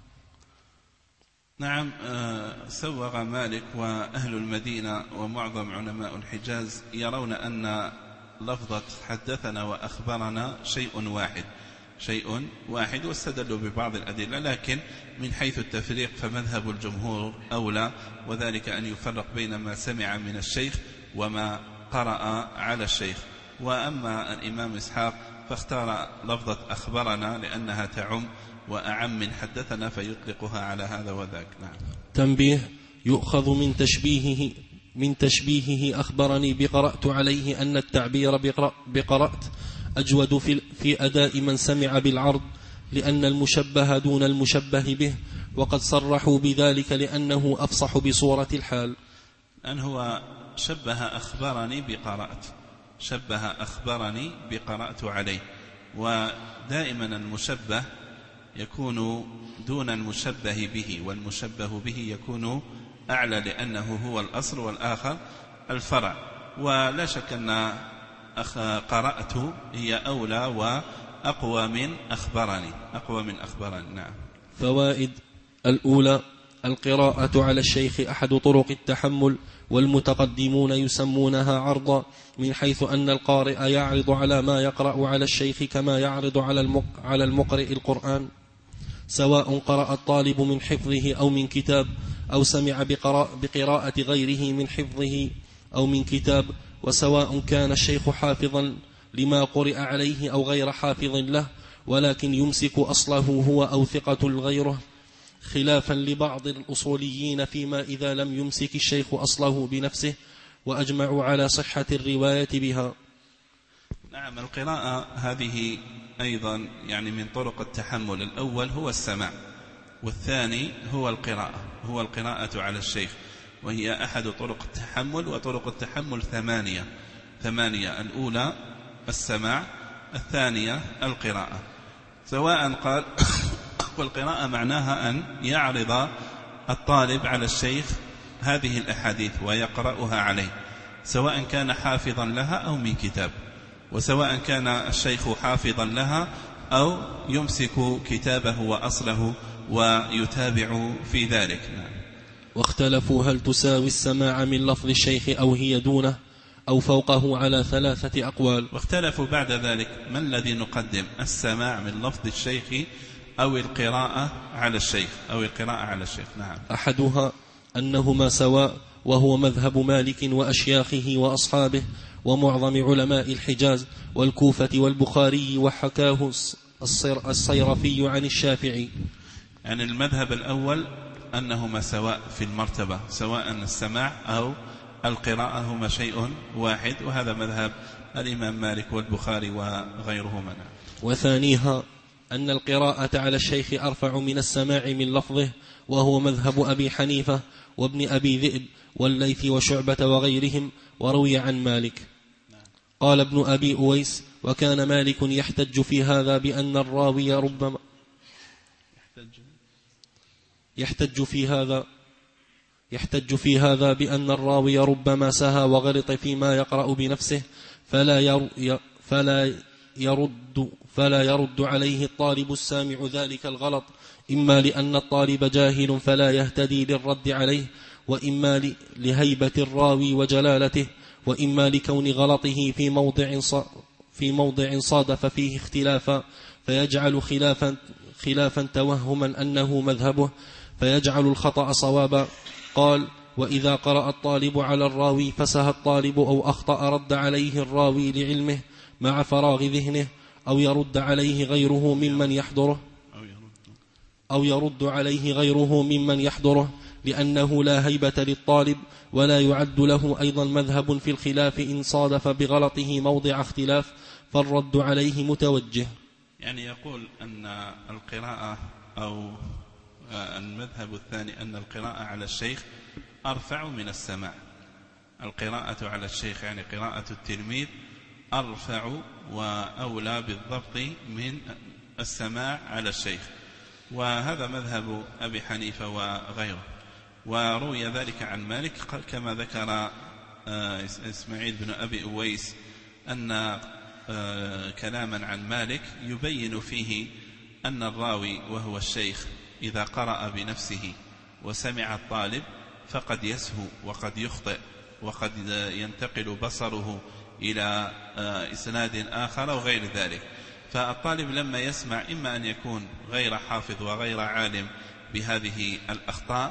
نعم. سوغ مالك وأهل المدينة ومعظم علماء الحجاز يرون أن لفظة حدثنا وأخبرنا شيء واحد شيء واحد واستدلوا ببعض الأدلة، لكن من حيث التفريق فمذهب الجمهور أولى، وذلك أن يفرق بين ما سمع من الشيخ وما قرأ على الشيخ. وأما الإمام إسحاق فاختار لفظة أخبرنا لأنها تعم وأعم من حدثنا فيطلقها على هذا وذاك. نعم. تنبيه: يؤخذ من تشبيهه من تشبيهه أخبرني بقرأت عليه أن التعبير بقرأت أجود في, في أداء من سمع بالعرض، لأن المشبه دون المشبه به، وقد صرحوا بذلك لأنه أفصح بصورة الحال. أن هو شبه أخبرني بقرأت شبه أخبرني بقرأت عليه، ودائما المشبه يكون دون المشبه به، والمشبه به يكون أعلى لأنه هو الأصل والآخر الفرع. ولا شك أن قرأت هي أولى وأقوى من أخبرني أقوى من أخبرني. نعم. فوائد: الأولى: القراءة على الشيخ أحد طرق التحمل، والمتقدمون يسمونها عرضا، من حيث أن القارئ يعرض على ما يقرأ على الشيخ كما يعرض على المقرئ القرآن، سواء قرأ الطالب من حفظه أو من كتاب، أو سمع بقراءة غيره من حفظه أو من كتاب، وسواء كان الشيخ حافظا لما قرئ عليه أو غير حافظ له، ولكن يمسك أصله هو أو ثقة غيره، خلافا لبعض الأصوليين فيما إذا لم يمسك الشيخ أصله بنفسه، وأجمعوا على صحة الرواية بها. نعم. القراءة هذه أيضا يعني من طرق التحمل. الأول هو السماع، والثاني هو القراءة هو القراءة على الشيخ، وهي أحد طرق التحمل. وطرق التحمل ثمانية ثمانية الأولى السماع، الثانية القراءة. سواء قال والقراءة معناها أن يعرض الطالب على الشيخ هذه الأحاديث ويقرأها عليه، سواء كان حافظا لها أو من كتاب، وسواء كان الشيخ حافظا لها أو يمسك كتابه وأصله ويتابع في ذلك. نعم. واختلفوا هل تساوي السماع من لفظ الشيخ أو هي دونه أو فوقه على ثلاثة أقوال. واختلفوا بعد ذلك ما الذي نقدم، السماع من لفظ الشيخ أو القراءة على الشيخ أو القراءة على الشيخ. نعم. أحدها أنهما سواء، وهو مذهب مالك وأشياخه وأصحابه ومعظم علماء الحجاز والكوفة والبخاري، وحكاه الصيرفي عن الشافعي. يعني المذهب الأول أنهما سواء في المرتبة، سواء السماع أو القراءة هما شيء واحد، وهذا مذهب الإمام مالك والبخاري وغيرهما. وثانيها أن القراءة على الشيخ أرفع من السماع من لفظه، وهو مذهب أبي حنيفة وابن أبي ذئب والليث وشعبة وغيرهم، وروي عن مالك. قال ابن أبي أويس: وكان مالك يحتج في هذا بأن الراوي ربما يحتج في هذا يحتج في هذا بأن الراوي ربما سهى وغلط فيما يقرأ بنفسه، فلا ير فلا يرد فلا يرد عليه الطالب السامع ذلك الغلط، إما لأن الطالب جاهل فلا يهتدي للرد عليه، وإما لهيبة الراوي وجلالته، وإما لكون غلطه في موضع في موضع صادف فيه اختلافا فيجعل خلافا خلافا توهما أنه مذهبه، فيجعل الخطأ صوابا. قال: وإذا قرأ الطالب على الراوي فسهى الطالب أو أخطأ رد عليه الراوي لعلمه مع فراغ ذهنه، أو يرد عليه غيره ممن يحضره أو يرد عليه غيره ممن يحضره لأنه لا هيبة للطالب، ولا يعد له أيضا مذهب في الخلاف إن صادف بغلطه موضع اختلاف، فالرد عليه متوجه. يعني يقول أن القراءة أو المذهب الثاني أن القراءة على الشيخ أرفع من السماع. القراءة على الشيخ يعني قراءة التلميذ أرفع وأولى بالضبط من السماع على الشيخ. وهذا مذهب أبي حنيفة وغيره. وروي ذلك عن مالك كما ذكر إسماعيل بن أبي أويس أن كلاما عن مالك يبين فيه أن الراوي وهو الشيخ إذا قرأ بنفسه وسمع الطالب فقد يسهو وقد يخطئ وقد ينتقل بصره إلى إسناد آخر وغير ذلك. فالطالب لما يسمع إما أن يكون غير حافظ وغير عالم بهذه الأخطاء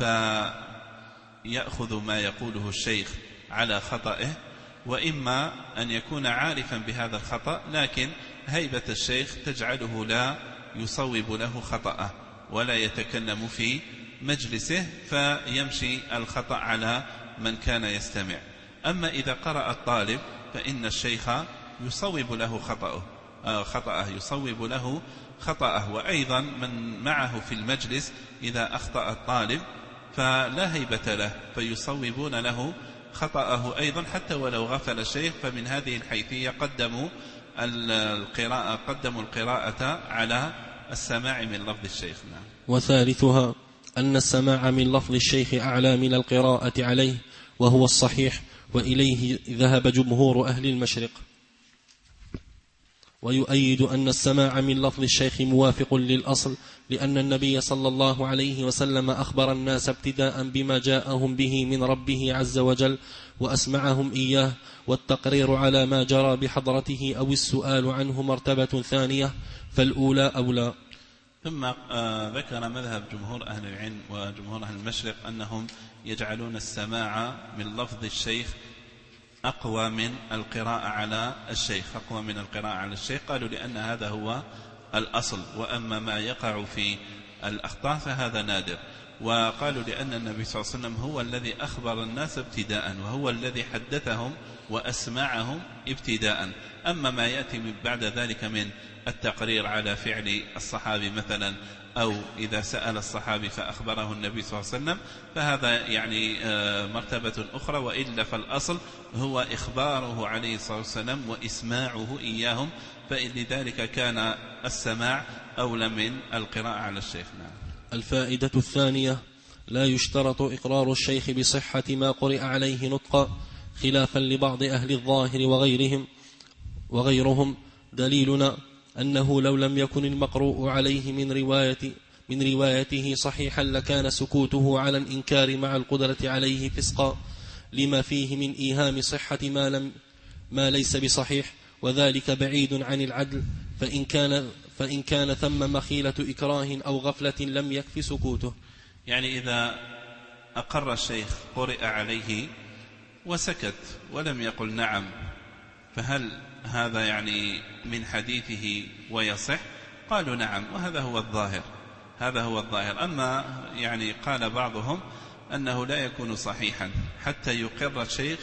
فيأخذ ما يقوله الشيخ على خطئه، وإما أن يكون عارفا بهذا الخطأ لكن هيبة الشيخ تجعله لا يصوب له خطأه ولا يتكلم في مجلسه فيمشي الخطأ على من كان يستمع. أما إذا قرأ الطالب فإن الشيخ يصوب له خطأه خطأه يصوب له خطأه وأيضا من معه في المجلس إذا أخطأ الطالب فلا هيبة له فيصوبون له خطأه أيضا حتى ولو غفل الشيخ. فمن هذه الحيثية قدموا القراءة قدموا القراءة على السماع من لفظ الشيخ. نعم. وثالثها أن السماع من لفظ الشيخ أعلى من القراءة عليه وهو الصحيح، وإليه ذهب جمهور أهل المشرق. ويؤيد أن السماع من لفظ الشيخ موافق للأصل، لأن النبي صلى الله عليه وسلم أخبر الناس ابتداء بما جاءهم به من ربه عز وجل وأسمعهم إياه، والتقرير على ما جرى بحضرته أو السؤال عنه مرتبة ثانية، فالأولى أولى. ثم ذكر مذهب جمهور أهل العلم وجمهور أهل المشرق أنهم يجعلون السماع من لفظ الشيخ أقوى من القراءة على الشيخ أقوى من القراءة على الشيخ قالوا لأن هذا هو الأصل، وأما ما يقع في الأخطاء فهذا نادر. وقالوا لأن النبي صلى الله عليه وسلم هو الذي أخبر الناس ابتداء وهو الذي حدثهم وأسمعهم ابتداء. أما ما يأتي من بعد ذلك من التقرير على فعل الصحابي مثلا أو إذا سأل الصحابي فأخبره النبي صلى الله عليه وسلم فهذا يعني مرتبة أخرى، وإلا فالأصل هو إخباره عليه الصلاة والسلام وإسماعه إياهم، فلذلك كان السماع أولى من القراءة على الشيخ. نعم. الفائدة الثانية: لا يشترط إقرار الشيخ بصحة ما قرئ عليه نطقا، خلافا لبعض أهل الظاهر وغيرهم وغيرهم دليلنا أنه لو لم يكن المقروء عليه من رواية من روايته صحيحا لكان سكوته على الإنكار مع القدرة عليه فسقا، لما فيه من إيهام صحة ما, لم ما ليس بصحيح، وذلك بعيد عن العدل، فإن كان, فإن كان ثم مخيلة إكراه أو غفلة لم يكف سكوته. يعني إذا أقر الشيخ قرئ عليه وسكت ولم يقل نعم، فهل هذا يعني من حديثه ويصح؟ قالوا نعم، وهذا هو الظاهر هذا هو الظاهر. أما يعني قال بعضهم أنه لا يكون صحيحا حتى يقر الشيخ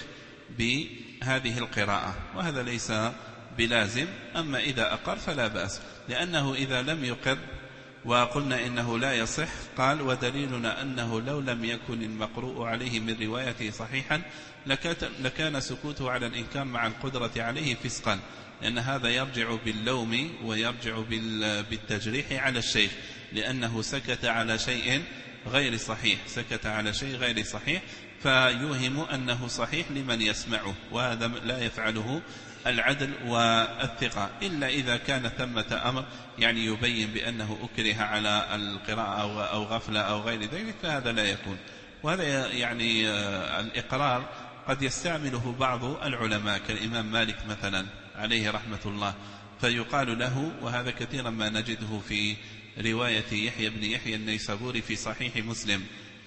بهذه القراءة، وهذا ليس بلازم. أما إذا أقر فلا بأس، لأنه إذا لم يقر وقلنا إنه لا يصح، قال ودليلنا أنه لو لم يكن المقروء عليه من روايته صحيحا لكان سكوته على الإنكار مع القدرة عليه فسقا، لأن هذا يرجع باللوم ويرجع بالتجريح على الشيخ، لأنه سكت على شيء غير صحيح سكت على شيء غير صحيح فيوهم أنه صحيح لمن يسمعه، وهذا لا يفعله العدل والثقة، إلا إذا كان ثمة أمر يعني يبين بأنه أكره على القراءة أو غفلة أو غير ذلك، فهذا لا يكون. وهذا يعني الإقرار قد يستعمله بعض العلماء كالإمام مالك مثلا عليه رحمة الله، فيقال له، وهذا كثيرا ما نجده في رواية يحيى بن يحيى النيسابوري في صحيح مسلم،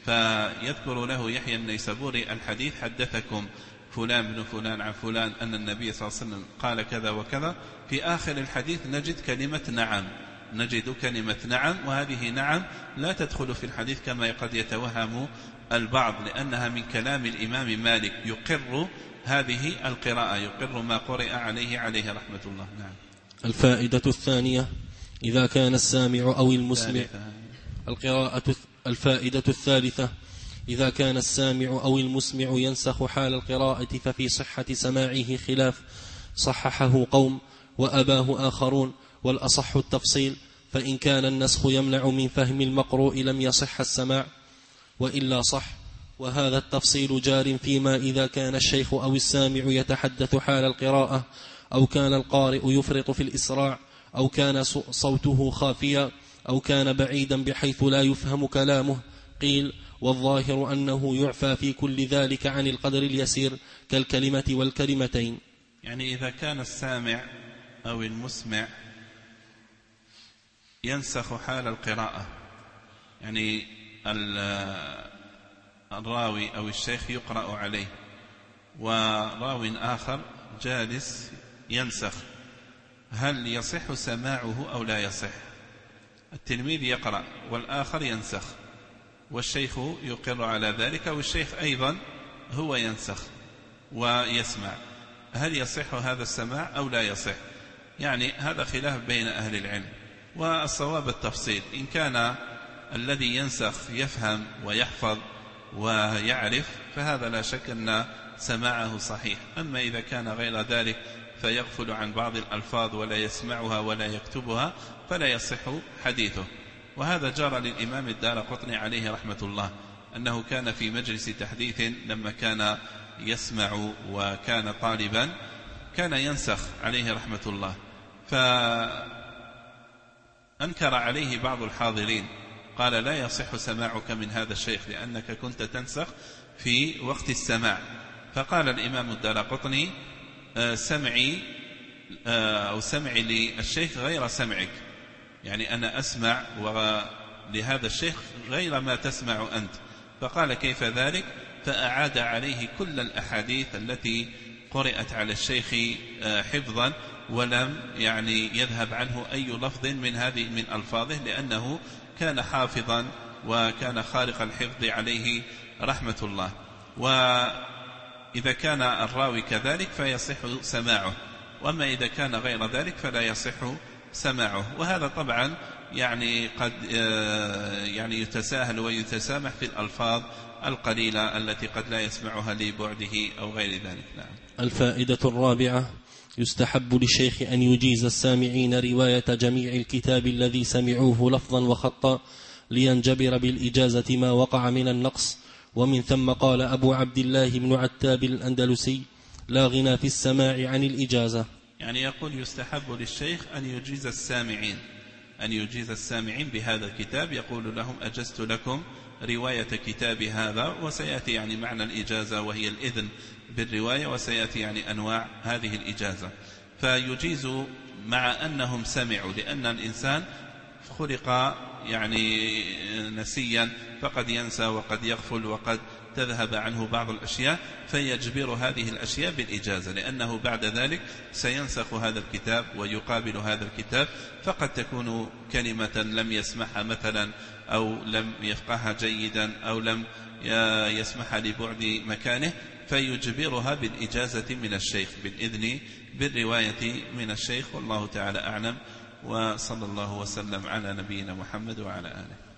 فيذكر له يحيى النيسابوري الحديث حدثكم فلان بن فلان عن فلان أن النبي صلى الله عليه وسلم قال كذا وكذا، في آخر الحديث نجد كلمة نعم نجد كلمة نعم وهذه نعم لا تدخل في الحديث كما قد يتوهم البعض، لأنها من كلام الإمام مالك يقر هذه القراءة، يقر ما قرئ عليه عليه رحمة الله. نعم. الفائدة الثانية: إذا كان السامع أو المسمع القراءة. الفائدة الثالثة: إذا كان السامع أو المسمع ينسخ حال القراءة ففي صحة سماعه خلاف، صححه قوم وأباه آخرون، والأصح التفصيل، فإن كان النسخ يمنع من فهم المقروء لم يصح السماع وإلا صح. وهذا التفصيل جار فيما إذا كان الشيخ أو السامع يتحدث حال القراءة، أو كان القارئ يفرط في الإسراع، أو كان صوته خافيا، أو كان بعيدا بحيث لا يفهم كلامه. قيل: والظاهر أنه يعفى في كل ذلك عن القدر اليسير كالكلمة والكلمتين. يعني إذا كان السامع أو المسمع ينسخ حال القراءة، يعني الراوي أو الشيخ يقرأ عليه وراو آخر جالس ينسخ، هل يصح سماعه أو لا يصح؟ التلميذ يقرأ والآخر ينسخ والشيخ يقر على ذلك، والشيخ أيضا هو ينسخ ويسمع، هل يصح هذا السماع أو لا يصح؟ يعني هذا خلاف بين أهل العلم، والصواب التفصيل. إن كان الذي ينسخ يفهم ويحفظ ويعرف فهذا لا شك أن سماعه صحيح. أما إذا كان غير ذلك فيغفل عن بعض الألفاظ ولا يسمعها ولا يكتبها فلا يصح حديثه. وهذا جرى للإمام الدارقطني عليه رحمة الله، أنه كان في مجلس تحديث لما كان يسمع وكان طالبا كان ينسخ عليه رحمة الله، فأنكر عليه بعض الحاضرين قال: لا يصح سماعك من هذا الشيخ لأنك كنت تنسخ في وقت السماع. فقال الإمام الدارقطني: سمعي أو سمعي للشيخ غير سمعك، يعني أنا أسمع لهذا الشيخ غير ما تسمع أنت. فقال: كيف ذلك؟ فأعاد عليه كل الأحاديث التي قرأت على الشيخ حفظا ولم يعني يذهب عنه أي لفظ من هذه من ألفاظه، لأنه كان حافظا وكان خارق الحفظ عليه رحمة الله. وإذا كان الراوي كذلك فيصح سماعه، وأما إذا كان غير ذلك فلا يصح سماعه. وهذا طبعا يعني قد يعني يتساهل ويتسامح في الألفاظ القليلة التي قد لا يسمعها لبعده أو غير ذلك. نعم. الفائدة الرابعة: يستحب للشيخ أن يجيز السامعين رواية جميع الكتاب الذي سمعوه لفظا وخطا لينجبر بالإجازة ما وقع من النقص. ومن ثم قال أبو عبد الله بن عتاب الأندلسي: لا غنى في السماع عن الإجازة. يعني يقول يستحب للشيخ أن يجيز السامعين أن يجيز السامعين بهذا الكتاب، يقول لهم: أجزت لكم رواية كتاب هذا. وسيأتي يعني معنى الإجازة وهي الإذن بالرواية، وسيأتي يعني أنواع هذه الإجازة. فيجيز مع أنهم سمعوا، لأن الإنسان خلق يعني نسيا، فقد ينسى وقد يغفل وقد تذهب عنه بعض الأشياء، فيجبر هذه الأشياء بالإجازة، لأنه بعد ذلك سينسخ هذا الكتاب ويقابل هذا الكتاب، فقد تكون كلمة لم يسمعها مثلا أو لم يفقهها جيدا أو لم يسمعها لبعد مكانه، فيجبرها بالإجازة من الشيخ، بالإذن بالرواية من الشيخ. والله تعالى أعلم، وصلى الله وسلم على نبينا محمد وعلى آله.